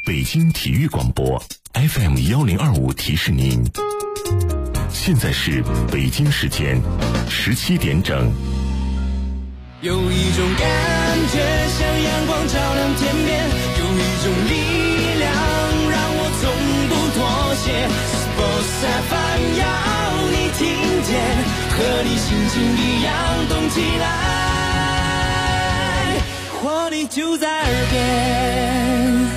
北京体育广播 FM1025提示您，现在是北京时间17点整。 有一种感觉像阳光照亮天边，有一种力量让我从不妥协。Sports FM 要你听见，和你心情一样动起来，活力就在耳边。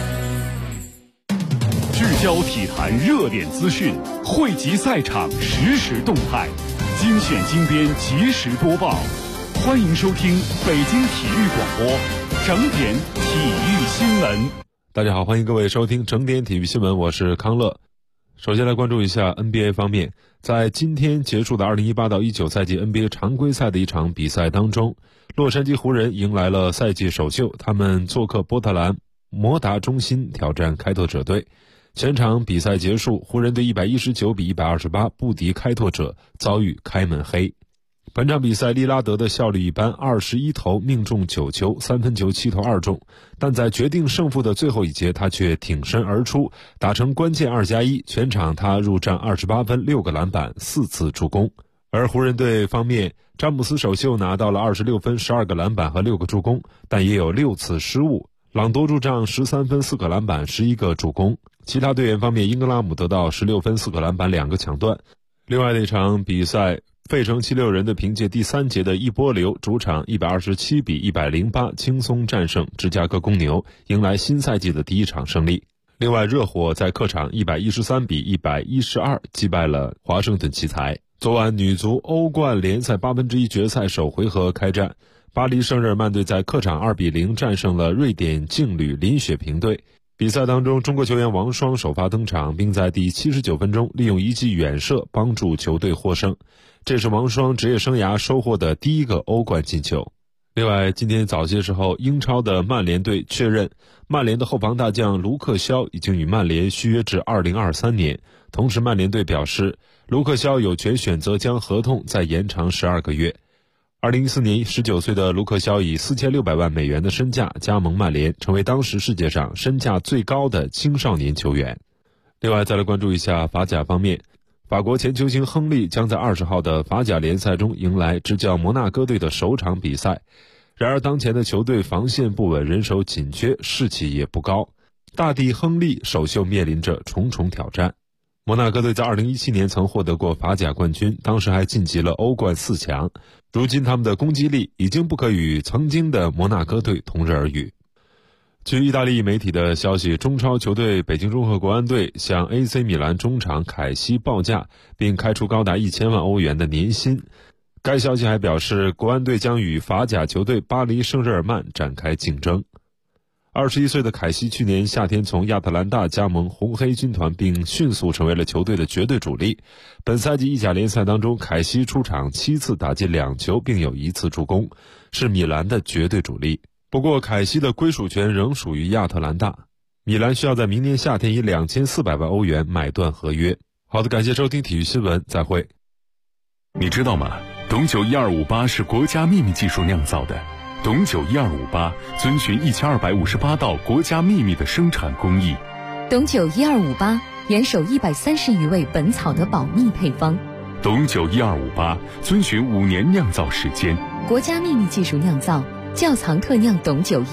聚焦体坛热点资讯，汇集赛场实时动态，精选精编及时播报。欢迎收听北京体育广播整点体育新闻。 大家好，欢迎各位收听整点体育新闻，我是康乐。首先来关注一下 NBA 方面，在今天结束的2018到19赛季 NBA 常规赛的一场比赛当中，洛杉矶湖人迎来了赛季首秀，他们做客波特兰摩达中心挑战开拓者队。全场比赛结束，湖人队119比128不敌开拓者，遭遇开门黑。本场比赛利拉德的效率一般，21投命中9球，3分球7投2中，但在决定胜负的最后一节，他却挺身而出，打成关键2+1，全场他入账28分6个篮板4次助攻。而湖人队方面，詹姆斯首秀拿到了26分12个篮板和6个助攻，但也有6次失误。朗多入账13分4个篮板11个助攻。其他队员方面，英格拉姆得到16分4个篮板2个抢断。另外的一场比赛，费城76人的凭借第3节的一波流，主场127比108轻松战胜芝加哥公牛，迎来新赛季的第一场胜利。另外，热火在客场113比112击败了华盛顿奇才。昨晚女足欧冠联赛1/8决赛首回合开战，巴黎圣日耳曼队在客场2比0战胜了瑞典劲旅林雪平队。比赛当中，中国球员王霜首发登场，并在第79分钟利用一记远射帮助球队获胜，这是王霜职业生涯收获的第一个欧冠进球。另外，今天早些时候，英超的曼联队确认，曼联的后防大将卢克肖已经与曼联续约至2023年。同时，曼联队表示，卢克肖有权选择将合同再延长12个月。2014年，19岁的卢克肖以4600万美元的身价加盟曼联，成为当时世界上身价最高的青少年球员。另外，再来关注一下法甲方面，法国前球星亨利将在20号的法甲联赛中迎来执教摩纳哥队的首场比赛。然而，当前的球队防线不稳，人手紧缺，士气也不高。大帝亨利首秀面临着重重挑战。摩纳哥队在2017年曾获得过法甲冠军，当时还晋级了欧冠4强。如今他们的攻击力已经不可与曾经的摩纳哥队同日而语。据意大利媒体的消息，中超球队北京中赫国安队向 AC 米兰中场凯西报价，并开出高达1000万欧元的年薪。该消息还表示，国安队将与法甲球队巴黎圣日耳曼展开竞争。21岁的凯西去年夏天从亚特兰大加盟红黑军团，并迅速成为了球队的绝对主力。本赛季意甲联赛当中，凯西出场7次打进2球，并有1次助攻，是米兰的绝对主力。不过凯西的归属权仍属于亚特兰大，米兰需要在明年夏天以2400万欧元买断合约。好的，感谢收听体育新闻，再会。 你知道吗？董酒1258是国家秘密技术酿造的。董酒1258遵循1258道国家秘密的生产工艺。 董酒1258严守130余味本草的保密配方。 董酒1258遵循5年酿造时间， 国家秘密技术酿造，窖藏特酿董酒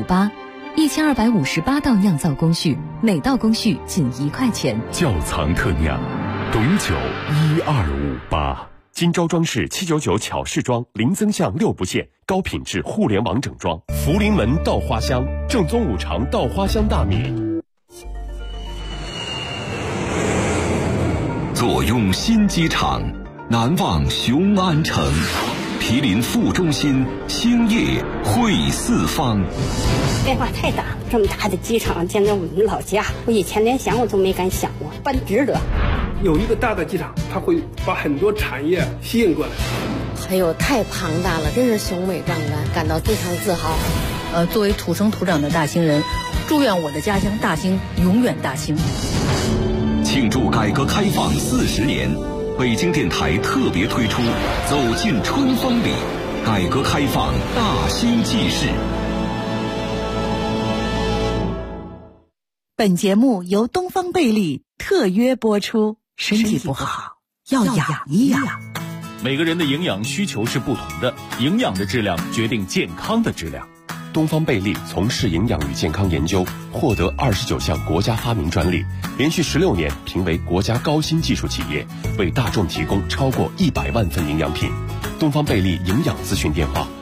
1258，1258道酿造工序，每道工序仅1块钱。 窖藏特酿，董酒1258。 金招装饰799巧饰装，零增项6不限，高品质互联网整装。福临门稻花香，正宗五常稻花香大米。 坐拥新机场，难忘雄安城。毗邻副中心，兴业汇四方。 变化太大了，这么大的机场建在我们老家，我以前连想我都没敢想过，办值得。 有一个大的机场，它会把很多产业吸引过来。 哎呦，太庞大了，真是雄伟壮观，感到非常自豪。 作为土生土长的大兴人，祝愿我的家乡大兴永远大兴。 庆祝改革开放40年，北京电台特别推出《走进春风里》，改革开放大兴纪事。 本节目由东方贝利特约播出，身体不好要养一养。 每个人的营养需求是不同的，营养的质量决定健康的质量。 东方贝利从事营养与健康研究，获得29项国家发明专利，连续16年评为国家高新技术企业，为大众提供超过100万份营养品。东方贝利营养咨询电话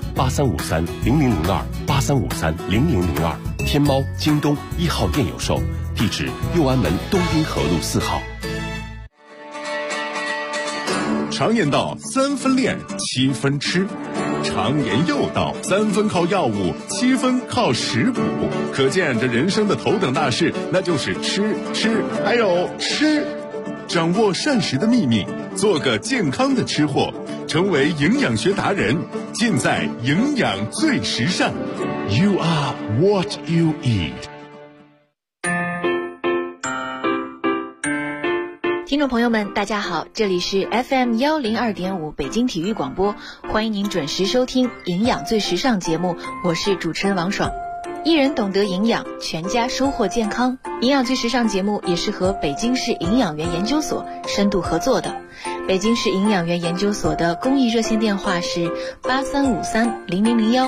83530002，83530002，天猫、京东1号店有售，地址右安门东滨河路4号。 常言道3分练7分吃，常言又道3分靠药物7分靠食补，可见这人生的头等大事那就是吃还有吃。掌握膳食的秘密，做个健康的吃货，成为营养学达人，尽在营养最时尚。 You are what you eat。 听众朋友们大家好，这里是 FM 102.5北京体育广播，欢迎您准时收听营养最时尚节目，我是主持人王爽。一人懂得营养，全家收获健康。营养最时尚节目也是和北京市营养员研究所深度合作的。北京市营养员研究所的公益热线电话是83530001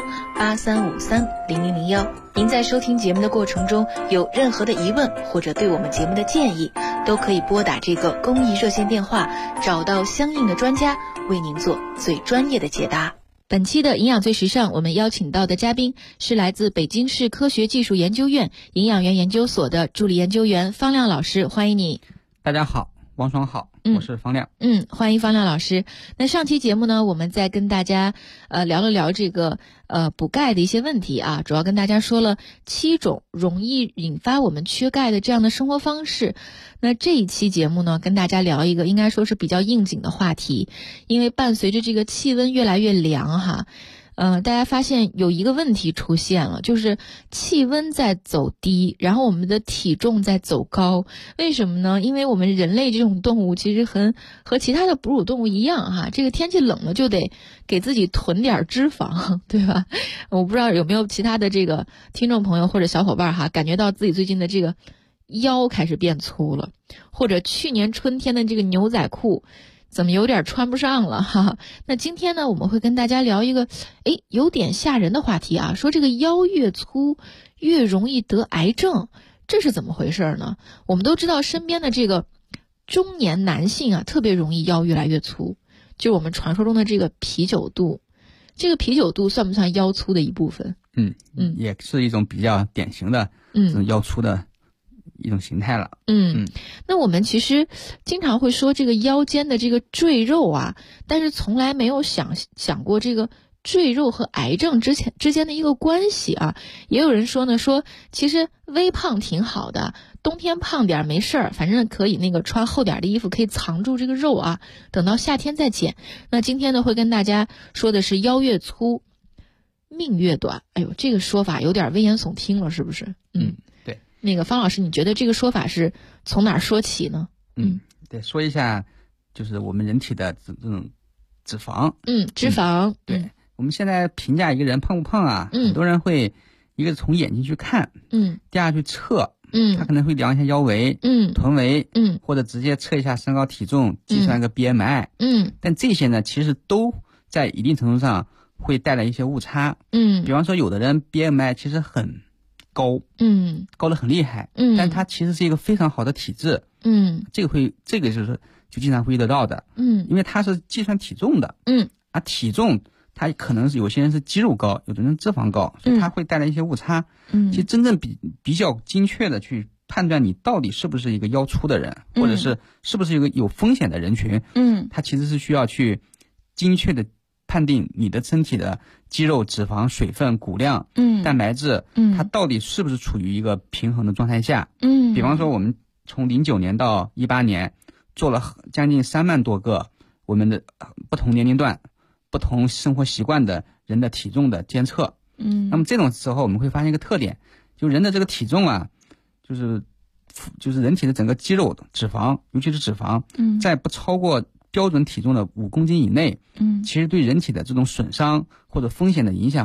83530001。您在收听节目的过程中有任何的疑问或者对我们节目的建议，都可以拨打这个公益热线电话，找到相应的专家为您做最专业的解答。本期的营养最时尚，我们邀请到的嘉宾是来自北京市科学技术研究院营养员研究所的助理研究员方亮老师，欢迎你。 大家好，王爽好，我是方亮。 欢迎方亮老师。那上期节目呢，我们再跟大家聊了聊这个补钙的一些问题啊，主要跟大家说了7种容易引发我们缺钙的这样的生活方式。那这一期节目呢，跟大家聊一个应该说是比较应景的话题，因为伴随着这个气温越来越凉哈，大家发现有一个问题出现了，就是气温在走低，然后我们的体重在走高。为什么呢？因为我们人类这种动物其实和其他的哺乳动物一样哈，这个天气冷了就得给自己囤点脂肪，对吧？我不知道有没有其他的这个听众朋友或者小伙伴哈，感觉到自己最近的这个腰开始变粗了，或者去年春天的这个牛仔裤怎么有点穿不上了哈。那今天呢，我们会跟大家聊一个有点吓人的话题啊，说这个腰越粗越容易得癌症，这是怎么回事呢？我们都知道身边的这个中年男性啊，特别容易腰越来越粗，就是我们传说中的这个啤酒肚。这个啤酒肚算不算腰粗的一部分？ 也是一种比较典型的这种腰粗的一种形态了。 那我们其实经常会说这个腰间的这个赘肉啊，但是从来没有想过这个赘肉和癌症之间的一个关系啊。也有人说呢，说其实微胖挺好的，冬天胖点没事儿，反正可以那个穿厚点的衣服可以藏住这个肉啊，等到夏天再减。那今天呢，会跟大家说的是腰越粗命越短。哎呦，这个说法有点危言耸听了，是不是？ 对。 那个方老师，你觉得这个说法是从哪儿说起呢？ 对，说一下就是我们人体的这种脂肪。 脂肪。 对，我们现在评价一个人胖不胖啊，很多人会一个从眼睛去看，第二去测，他可能会量一下腰围，臀围，或者直接测一下身高体重，计算一个 BMI，但这些呢，其实都在一定程度上会带来一些误差。比方说有的人 BMI 其实很高，高得很厉害，但他其实是一个非常好的体质，这个就经常会遇得到的，因为他是计算体重的，而体重他可能是有些人是肌肉高，有的人脂肪高，所以他会带来一些误差。其实真正比较精确的去判断你到底是不是一个腰粗的人，或者是不是一个有风险的人群，他其实是需要去精确的判定你的身体的肌肉、脂肪、水分、骨量、蛋白质，它到底是不是处于一个平衡的状态下。比方说我们从09年到18年做了将近3万多个我们的不同年龄段、不同生活习惯的人的体重的监测。那么这种时候我们会发现一个特点，就人的这个体重啊，就是人体的整个肌肉、脂肪，尤其是脂肪，在不超过标准体重的5公斤以内，其实对人体的这种损伤或者风险的影响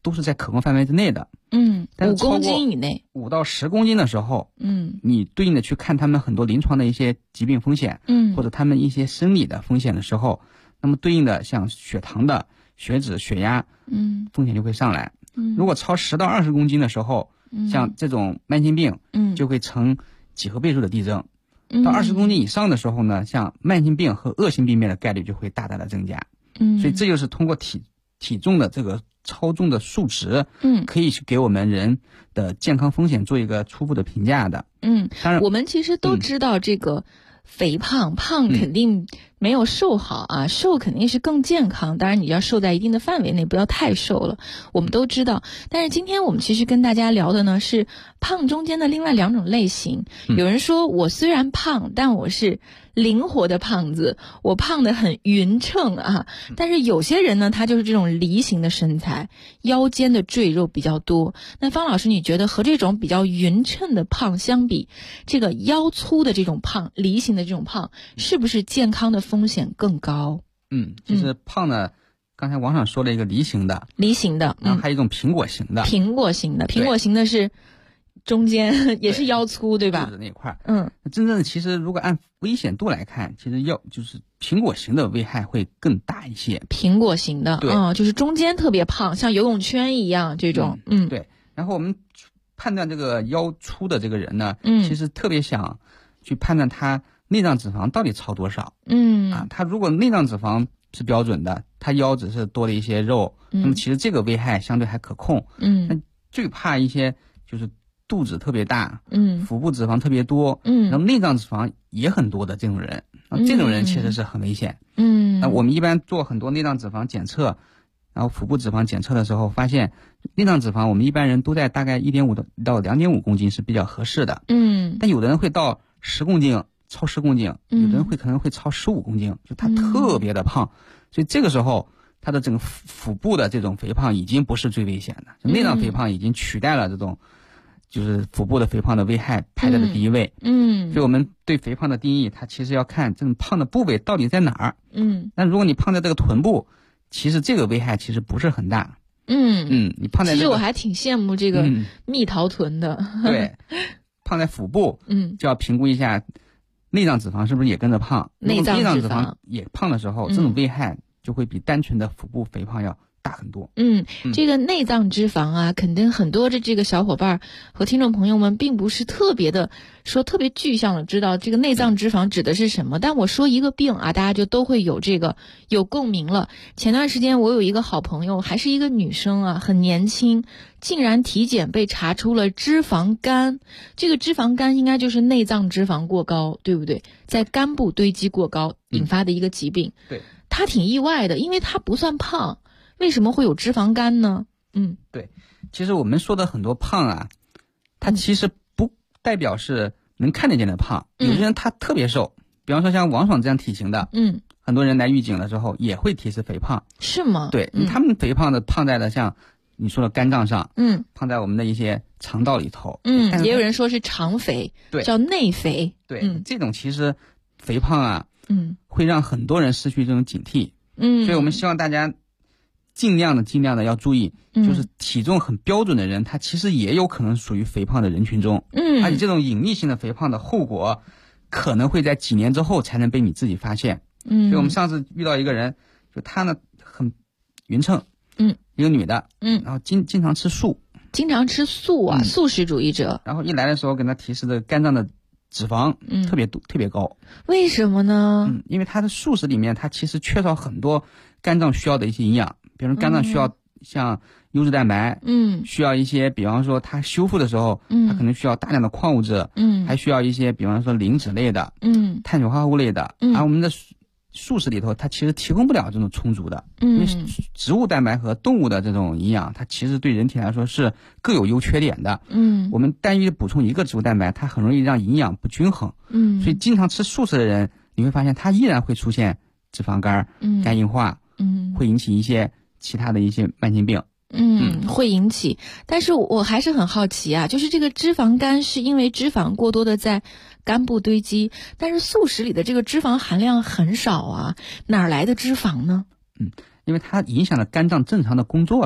都是在可控范围之内的。但是 5公斤以内 ，5到10公斤的时候，你对应的去看他们很多临床的一些疾病风险，或者他们一些生理的风险的时候，那么对应的像血糖的、血脂、血压，风险就会上来。如果超10到20公斤的时候，像这种慢性病，就会呈几何倍数的递增。到20公斤以上的时候呢，像慢性病和恶性病变的概率就会大大的增加。所以这就是通过体重的这个超重的数值，可以去给我们人的健康风险做一个初步的评价的。 当然我们其实都知道这个肥胖肯定没有瘦好啊，瘦肯定是更健康，当然你要瘦在一定的范围内，不要太瘦了，我们都知道。但是今天我们其实跟大家聊的呢是胖中间的另外2种类型。有人说我虽然胖，但我是灵活的胖子，我胖得很匀称啊。但是有些人呢，他就是这种梨形的身材，腰间的赘肉比较多。那方老师，你觉得和这种比较匀称的胖相比，这个腰粗的这种胖，梨形的这种胖，是不是健康的风险更高？ 其实胖呢，刚才王厂说了一个梨形的，然后还有一种苹果型的。 苹果型的是中间也是腰粗，对吧？ 肚子那块。真正其实如果按危险度来看，其实就是苹果型的危害会更大一些。 苹果型的，就是中间特别胖，像游泳圈一样这种。 对。然后我们判断这个腰粗的这个人呢，其实特别想去判断他内脏脂肪到底超多少。他如果内脏脂肪是标准的，他腰只是多了一些肉，那么其实这个危害相对还可控。但最怕一些就是肚子特别大，腹部脂肪特别多，然后内脏脂肪也很多的这种人，这种人其实是很危险。那我们一般做很多内脏脂肪检测，然后腹部脂肪检测的时候，发现内脏脂肪我们一般人都在大概1.5到2.5公斤是比较合适的。但有的人会到10公斤，超10公斤，有的人可能会超15公斤，就他特别的胖。所以这个时候他的整个腹部的这种肥胖已经不是最危险的，内脏肥胖已经取代了这种就是腹部的肥胖的危害排在了第一位。所以我们对肥胖的定义，它其实要看这种胖的部位到底在哪儿。但如果你胖在这个臀部，其实这个危害其实不是很大。你胖在其实我还挺羡慕这个蜜桃臀的。 对，胖在腹部，就要评估一下内脏脂肪是不是也跟着胖。 内脏脂肪也胖的时候，这种危害就会比单纯的腹部肥胖要大很多。 这个内脏脂肪啊，肯定很多的这个小伙伴和听众朋友们并不是特别具象的知道这个内脏脂肪指的是什么。但我说一个病啊，大家就都会有共鸣了。前段时间我有一个好朋友，还是一个女生啊，很年轻，竟然体检被查出了脂肪肝。这个脂肪肝应该就是内脏脂肪过高，对不对？在肝部堆积过高引发的一个疾病。 对， 她挺意外的，因为她不算胖。为什么会有脂肪肝呢？ 对，其实我们说的很多胖啊，它其实不代表是能看得见的胖。有些人他特别瘦，比方说像王爽这样体型的，很多人来预警的时候也会提示肥胖。 是吗？ 对，他们肥胖的胖在了像你说的肝脏上，胖在我们的一些肠道里头， 也有人说是肠肥， 对， 叫内肥。 对，这种其实肥胖啊，会让很多人失去这种警惕。所以我们希望大家尽量的要注意，就是体重很标准的人，他其实也有可能属于肥胖的人群中。而且这种隐匿性的肥胖的后果，可能会在几年之后才能被你自己发现。所以我们上次遇到一个人，就他呢很匀称，一个女的，然后经常吃素， 素食主义者。 然后一来的时候，给他提示的肝脏的脂肪特别高。 为什么呢？ 因为他的素食里面，它其实缺少很多肝脏需要的一些营养。比如肝脏需要像优质蛋白，需要一些，比方说它修复的时候，它可能需要大量的矿物质，还需要一些，比方说磷脂类的，碳水化合物类的，而我们的素食里头，它其实提供不了这种充足的，因为植物蛋白和动物的这种营养，它其实对人体来说是各有优缺点的。我们单一补充一个植物蛋白，它很容易让营养不均衡。所以经常吃素食的人，你会发现他依然会出现脂肪肝、肝硬化，会引起一些其他的一些慢性病。 会引起。但是我还是很好奇啊，就是这个脂肪肝是因为脂肪过多的在肝部堆积，但是素食里的这个脂肪含量很少啊，哪来的脂肪呢？ 因为它影响了肝脏正常的工作了。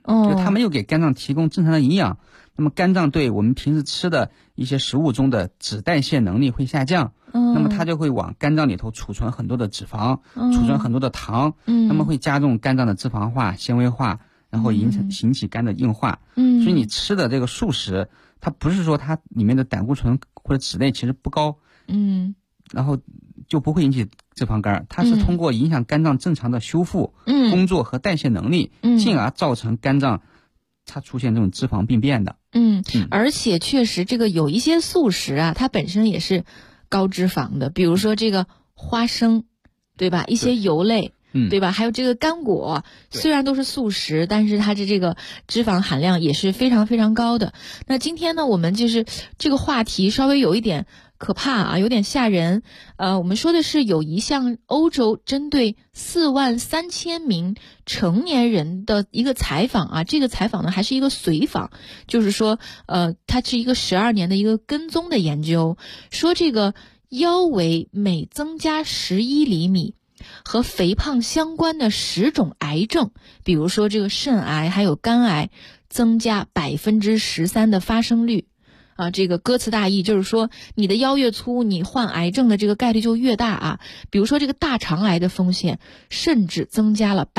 就它没有给肝脏提供正常的营养，那么肝脏对我们平时吃的一些食物中的脂代谢能力会下降，那么它就会往肝脏里头储存很多的脂肪，储存很多的糖，那么会加重肝脏的脂肪化、纤维化，然后引起肝的硬化。所以你吃的这个素食，它不是说它里面的胆固醇或者脂类其实不高，然后就不会引起脂肪肝，它是通过影响肝脏正常的修复、工作和代谢能力，进而造成肝脏它出现这种脂肪病变的。 而且确实这个有一些素食啊，它本身也是高脂肪的，比如说这个花生，对吧？一些油类。对吧？还有这个干果，虽然都是素食，但是它的这个脂肪含量也是非常非常高的。那今天呢，我们就是这个话题稍微有一点可怕啊，有点吓人。我们说的是有一项欧洲针对43000名成年人的一个采访啊，这个采访呢还是一个随访，就是说它是一个12年的一个跟踪的研究，说这个腰围每增加11厘米。和肥胖相关的10种癌症，比如说这个肾癌还有肝癌，增加13%的发生率啊。这个歌词大意就是说，你的腰越粗，你患癌症的这个概率就越大啊。比如说这个大肠癌的风险甚至增加了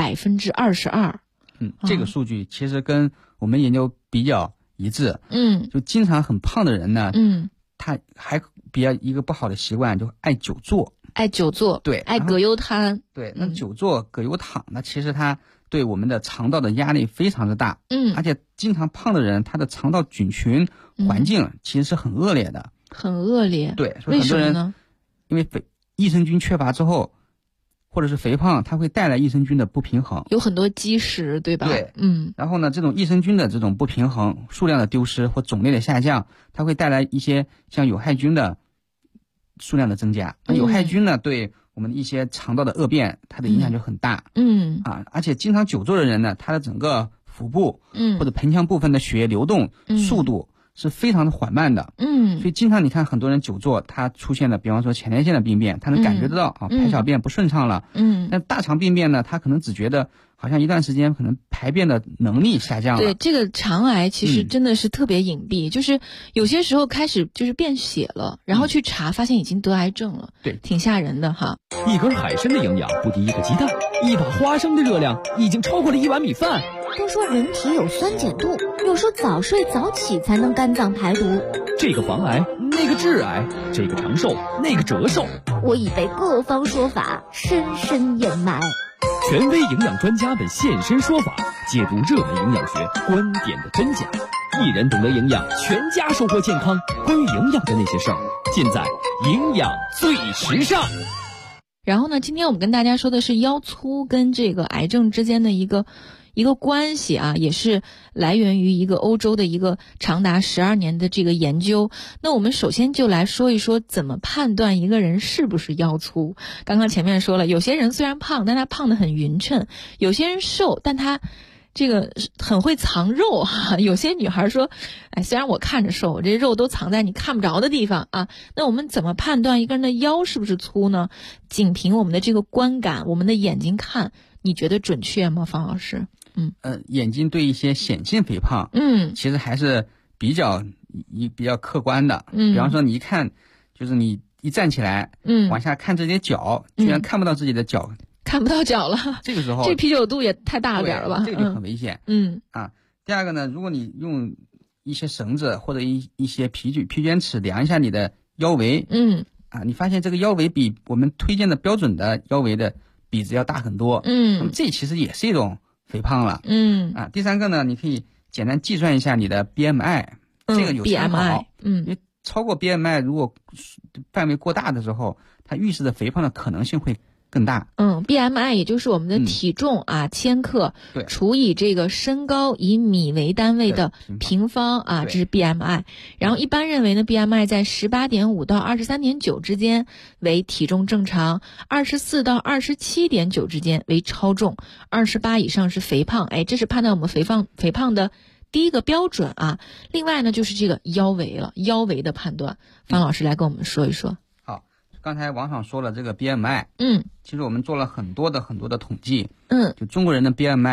22%。 这个数据其实跟我们研究比较一致。就经常很胖的人呢，他还比较一个不好的习惯，就爱久坐。 爱久坐， 对， 爱葛优瘫， 对，那久坐、葛优躺呢，其实它对我们的肠道的压力非常的大，而且经常胖的人，他的肠道菌群环境其实是很恶劣的， 很恶劣， 对，所以很多人呢，因为益生菌缺乏之后，或者是肥胖，它会带来益生菌的不平衡， 有很多积食，对吧？ 对，然后呢，这种益生菌的这种不平衡，数量的丢失或种类的下降，它会带来一些像有害菌的数量的增加。有害菌呢，对我们一些肠道的恶变，它的影响就很大。而且经常久坐的人呢，他的整个腹部或者盆腔部分的血液流动速度是非常的缓慢的。所以经常你看很多人久坐，他出现的比方说前列腺的病变，他能感觉得到排小便不顺畅了。但大肠病变呢，他可能只觉得好像一段时间可能排便的能力下降了。 对，这个肠癌其实真的是特别隐蔽，就是有些时候开始就是便血了，然后去查发现已经得癌症了。 对， 挺吓人的哈。 一根海参的营养不敌一个鸡蛋，一把花生的热量已经超过了1碗米饭。 都说人体有酸碱度，又说早睡早起才能肝脏排毒。 这个防癌，那个致癌，这个长寿，那个折寿。 我已被各方说法深深掩埋。 权威营养专家们现身说法，解读热门营养学观点的真假。一人懂得营养，全家收获健康。关于营养的那些事儿，尽在营养最时尚。 然后呢，今天我们跟大家说的是腰粗跟这个癌症之间的一个关系啊，也是来源于一个欧洲的一个长达12年的这个研究。那我们首先就来说一说怎么判断一个人是不是腰粗。刚刚前面说了，有些人虽然胖，但他胖得很匀称；有些人瘦，但他这个很会藏肉哈。有些女孩说，虽然我看着瘦，这肉都藏在你看不着的地方啊。那我们怎么判断一个人的腰是不是粗呢？仅凭我们的这个观感，我们的眼睛看，你觉得准确吗，方老师？ 眼睛对一些显性肥胖，其实还是比较客观的。比方说你一看，就是你一站起来，往下看自己的脚，居然看不到自己的脚， 看不到脚了。 这个时候， 这啤酒肚也太大了点了吧？ 这个就很危险。第二个呢，如果你用一些绳子或者一些皮卷尺量一下你的腰围，你发现这个腰围比我们推荐的标准的腰围的比值要大很多。那么这其实也是一种肥胖了。第三个呢，你可以简单计算一下你的 BMI，这个有参考。因为超过 BMI 如果范围过大的时候，它预示的肥胖的可能性会更大。 BMI 也就是我们的体重千克除以这个身高以米为单位的平方这是 BMI。然后一般认为呢 BMI 在 18.5 到 23.9 之间为体重正常，24到 27.9 之间为超重，28以上是肥胖。这是判断我们肥胖的第一个标准啊。另外呢就是这个腰围了，腰围的判断，方老师来跟我们说一说。 刚才王爽说了这个 BMI，其实我们做了很多的统计，就中国人的 BMI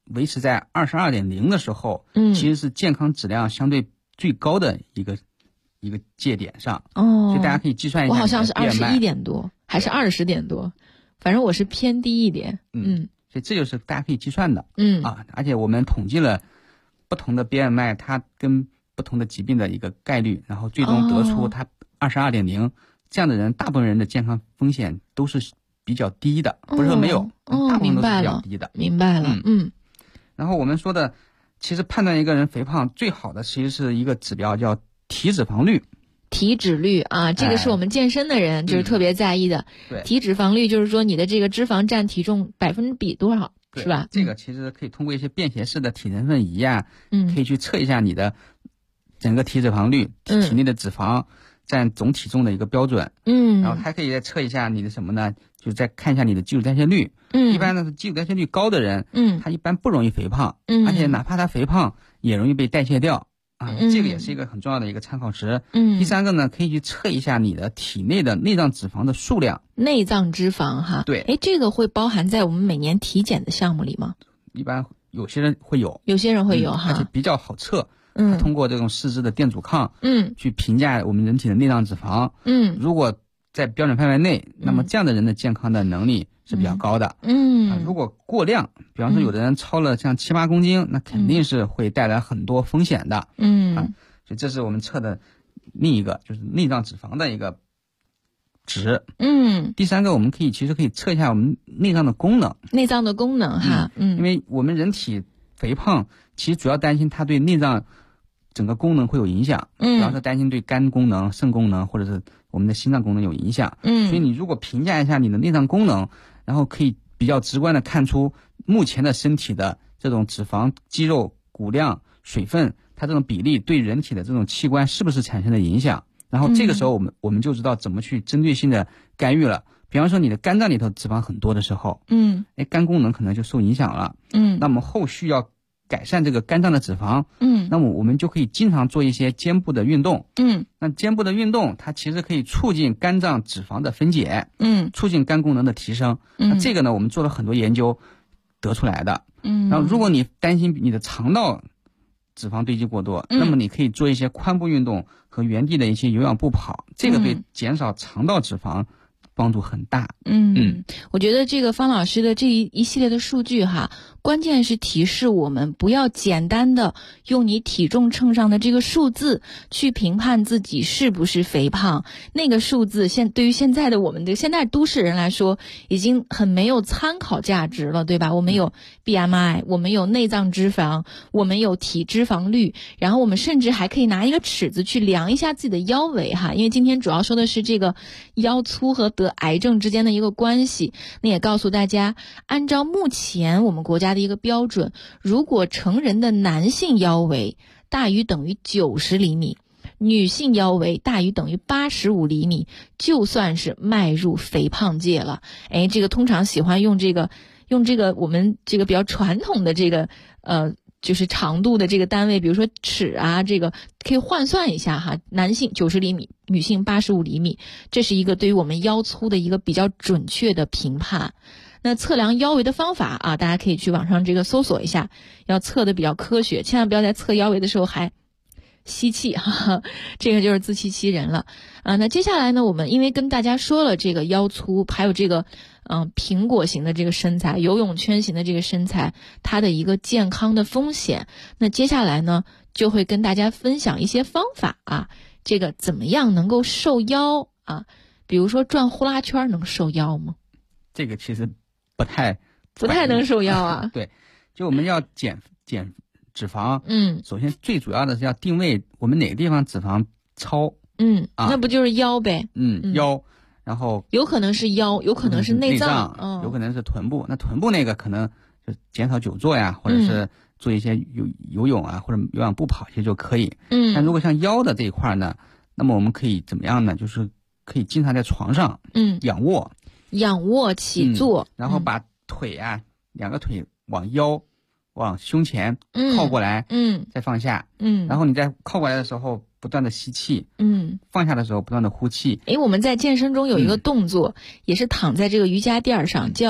维持在22.0的时候，其实是健康质量相对最高的一个界点上。所以大家可以计算一下。 我好像是21点多，还是20点多，反正我是偏低一点。 所以这就是大家可以计算的。而且我们统计了不同的 BMI 它跟不同的疾病的一个概率，然后最终得出它22.0这样的人，大部分人的健康风险都是比较低的，不是说没有，大部分都是比较低的。 明白了。 然后我们说的，其实判断一个人肥胖最好的其实是一个指标叫体脂肪率。 体脂率啊，这个是我们健身的人就是特别在意的。 对， 体脂肪率就是说你的这个脂肪占体重比多少，是吧？ 这个其实可以通过一些便携式的体成分仪啊，可以去测一下你的整个体脂肪率，体内的脂肪占总体重的一个标准。然后还可以再测一下你的什么呢？就是再看一下你的基础代谢率。一般呢，基础代谢率高的人，他一般不容易肥胖，而且哪怕他肥胖也容易被代谢掉。这个也是一个很重要的一个参考值。第三个呢，可以去测一下你的体内的内脏脂肪的数量。 内脏脂肪哈， 对， 这个会包含在我们每年体检的项目里吗？ 一般有些人会有， 有些人会有哈， 而且比较好测。通过这种试纸的电阻抗，去评价我们人体的内脏脂肪。如果在标准范围内，那么这样的人的健康的能力是比较高的。如果过量，比方说有的人超了像7-8公斤，那肯定是会带来很多风险的。所以这是我们测的另一个，就是内脏脂肪的一个值。第三个，我们其实可以测一下我们内脏的功能。 内脏的功能哈， 因为我们人体肥胖，其实主要担心它对内脏整个功能会有影响。比方说担心对肝功能、肾功能或者是我们的心脏功能有影响。所以你如果评价一下你的内脏功能，然后可以比较直观的看出目前的身体的这种脂肪、肌肉、骨量、水分，它这种比例对人体的这种器官是不是产生了影响。然后这个时候我们就知道怎么去针对性的干预了。比方说你的肝脏里头脂肪很多的时候，肝功能可能就受影响了。那么后续要改善这个肝脏的脂肪，那么我们就可以经常做一些肩部的运动。那肩部的运动它其实可以促进肝脏脂肪的分解，促进肝功能的提升。那这个呢，我们做了很多研究得出来的。然后如果你担心你的肠道脂肪堆积过多，那么你可以做一些髋部运动和原地的一些有氧步跑，这个对减少肠道脂肪帮助很大。 我觉得这个方老师的这一系列的数据哈，关键是提示我们不要简单的用你体重秤上的这个数字去评判自己是不是肥胖。那个数字对于现在的我们的现代都市人来说已经很没有参考价值了，对吧？我们有 BMI， 我们有内脏脂肪，我们有体脂肪率，然后我们甚至还可以拿一个尺子去量一下自己的腰围哈，因为今天主要说的是这个腰粗和得癌症之间的一个关系。那也告诉大家，按照目前我们国家的一个标准，如果成人的男性腰围大于等于90厘米，女性腰围大于等于85厘米，就算是迈入肥胖界了。这个通常喜欢用这个我们这个比较传统的这个就是长度的这个单位，比如说尺啊，这个可以换算一下哈，男性90厘米，女性85厘米，这是一个对于我们腰粗的一个比较准确的评判。那测量腰围的方法啊，大家可以去网上这个搜索一下，要测的比较科学，千万不要在测腰围的时候还吸气哈，这个就是自欺欺人了啊。那接下来呢，我们因为跟大家说了这个腰粗，还有这个苹果型的这个身材，游泳圈型的这个身材，它的一个健康的风险。那接下来呢，就会跟大家分享一些方法啊，这个怎么样能够瘦腰啊？比如说转呼啦圈能瘦腰吗？ 这个其实不太能瘦腰啊。 对，就我们要减脂肪，首先最主要的是要定位我们哪个地方脂肪超， 那不就是腰呗？ 腰，然后有可能是腰，有可能是内脏， 有可能是臀部。那臀部那个可能就减少久坐呀，或者是做一些游泳啊，或者有氧步跑一些就可以。但如果像腰的这一块呢，那么我们可以怎么样呢？就是可以经常在床上，仰卧起坐， 然后把腿啊两个腿往胸前靠过来，再放下，然后你在靠过来的时候不断的吸气，放下的时候不断的呼气。 我们在健身中有一个动作，也是躺在这个瑜伽垫上，叫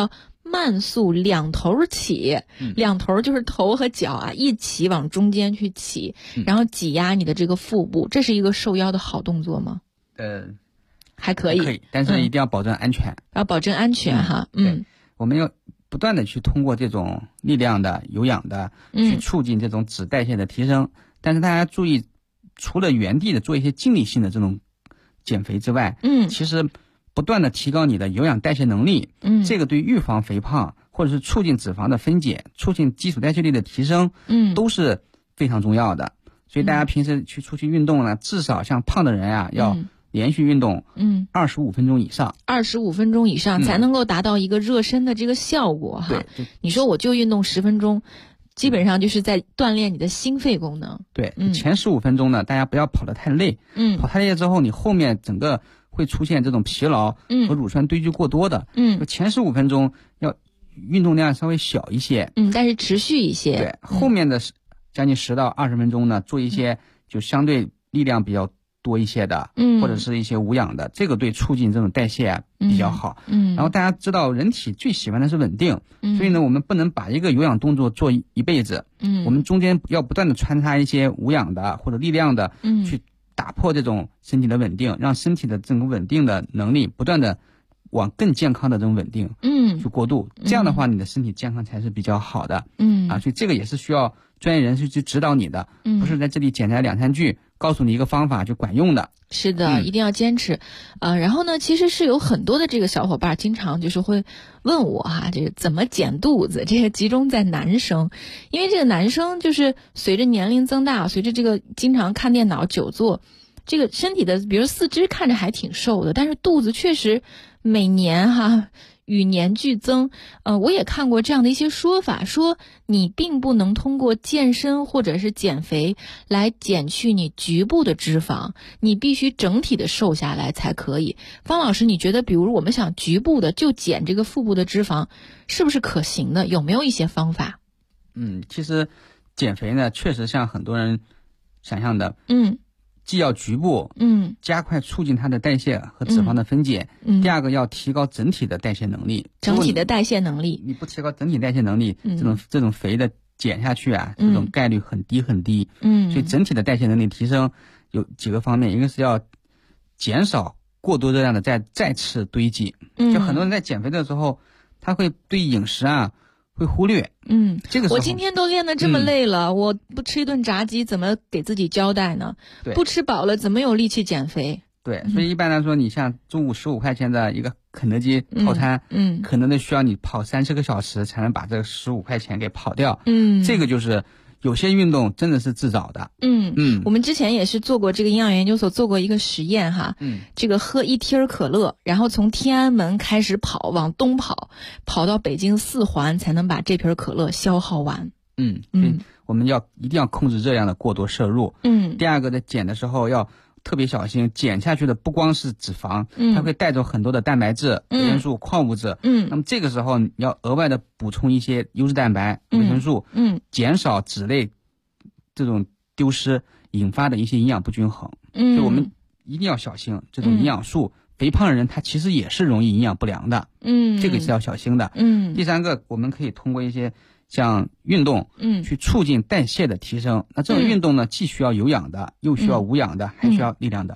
慢速两头起，两头就是头和脚啊一起往中间去起，然后挤压你的这个腹部，这是一个瘦腰的好动作吗？ 还可以， 但是一定要保证安全。 要保证安全哈。 对，我们要不断的去通过这种力量的、有氧的去促进这种脂代谢的提升。但是大家注意，除了原地的做一些静力性的这种减肥之外，其实不断的提高你的有氧代谢能力，这个对预防肥胖或者是促进脂肪的分解、促进基础代谢率的提升，都是非常重要的。所以大家平时出去运动呢，至少像胖的人啊，要连续运动25分钟以上 ，25分钟以上才能够达到一个热身的这个效果哈。你说我就运动10分钟，基本上就是在锻炼你的心肺功能。 对，前15分钟呢，大家不要跑得太累，跑太累之后，你后面整个会出现这种疲劳和乳酸堆积过多的。前15分钟要运动量稍微小一些， 但是持续一些。 对，后面的将近10到20分钟呢，做一些就相对力量比较多一些的，或者是一些无氧的，这个对促进这种代谢啊比较好。然后大家知道人体最喜欢的是稳定，所以呢，我们不能把一个有氧动作做一辈子，我们中间要不断的穿插一些无氧的或者力量的，去打破这种身体的稳定，让身体的这种稳定的能力不断的往更健康的这种稳定去过渡，这样的话你的身体健康才是比较好的。所以这个也是需要专业人士去指导你的，不是在这里简单2-3句告诉你一个方法就管用的。 是的，一定要坚持。然后呢，其实是有很多的这个小伙伴经常就是会问我哈，这个怎么减肚子，这个集中在男生，因为这个男生就是随着年龄增大，随着这个经常看电脑久坐，这个身体的比如四肢看着还挺瘦的，但是肚子确实每年与年俱增。我也看过这样的一些说法，说你并不能通过健身或者是减肥来减去你局部的脂肪，你必须整体的瘦下来才可以。方老师，你觉得比如我们想局部的就减这个腹部的脂肪，是不是可行的？有没有一些方法？ 其实减肥呢，确实像很多人想象的，既要局部，加快促进它的代谢和脂肪的分解，第二个要提高整体的代谢能力。 整体的代谢能力， 你不提高整体代谢能力，这种肥的减下去啊，这种概率很低很低。所以整体的代谢能力提升有几个方面，一个是要减少过多热量的再次堆积。就很多人在减肥的时候，他会对饮食啊会忽略。这个时候我今天都练得这么累了，我不吃一顿炸鸡怎么给自己交代呢？不吃饱了怎么有力气减肥？ 对，所以一般来说，你像中午15块钱的一个肯德基套餐，可能得需要你跑30个小时才能把这个15块钱给跑掉。这个就是有些运动真的是自找的。 我们之前也是做过这个营养研究所做过一个实验哈，这个喝1听可乐，然后从天安门开始跑，往东跑到北京4环才能把这瓶可乐消耗完。 我们一定要控制热量的过多摄入。第二个在减的时候要特别小心，减下去的不光是脂肪，它会带走很多的蛋白质、维生素、矿物质。那么这个时候你要额外的补充一些优质蛋白、维生素，减少脂类这种丢失引发的一些营养不均衡。所以我们一定要小心这种营养素。肥胖的人他其实也是容易营养不良的。这个是要小心的。第三个，我们可以通过一些像运动，去促进代谢的提升。那这种运动呢，既需要有氧的，又需要无氧的，还需要力量的。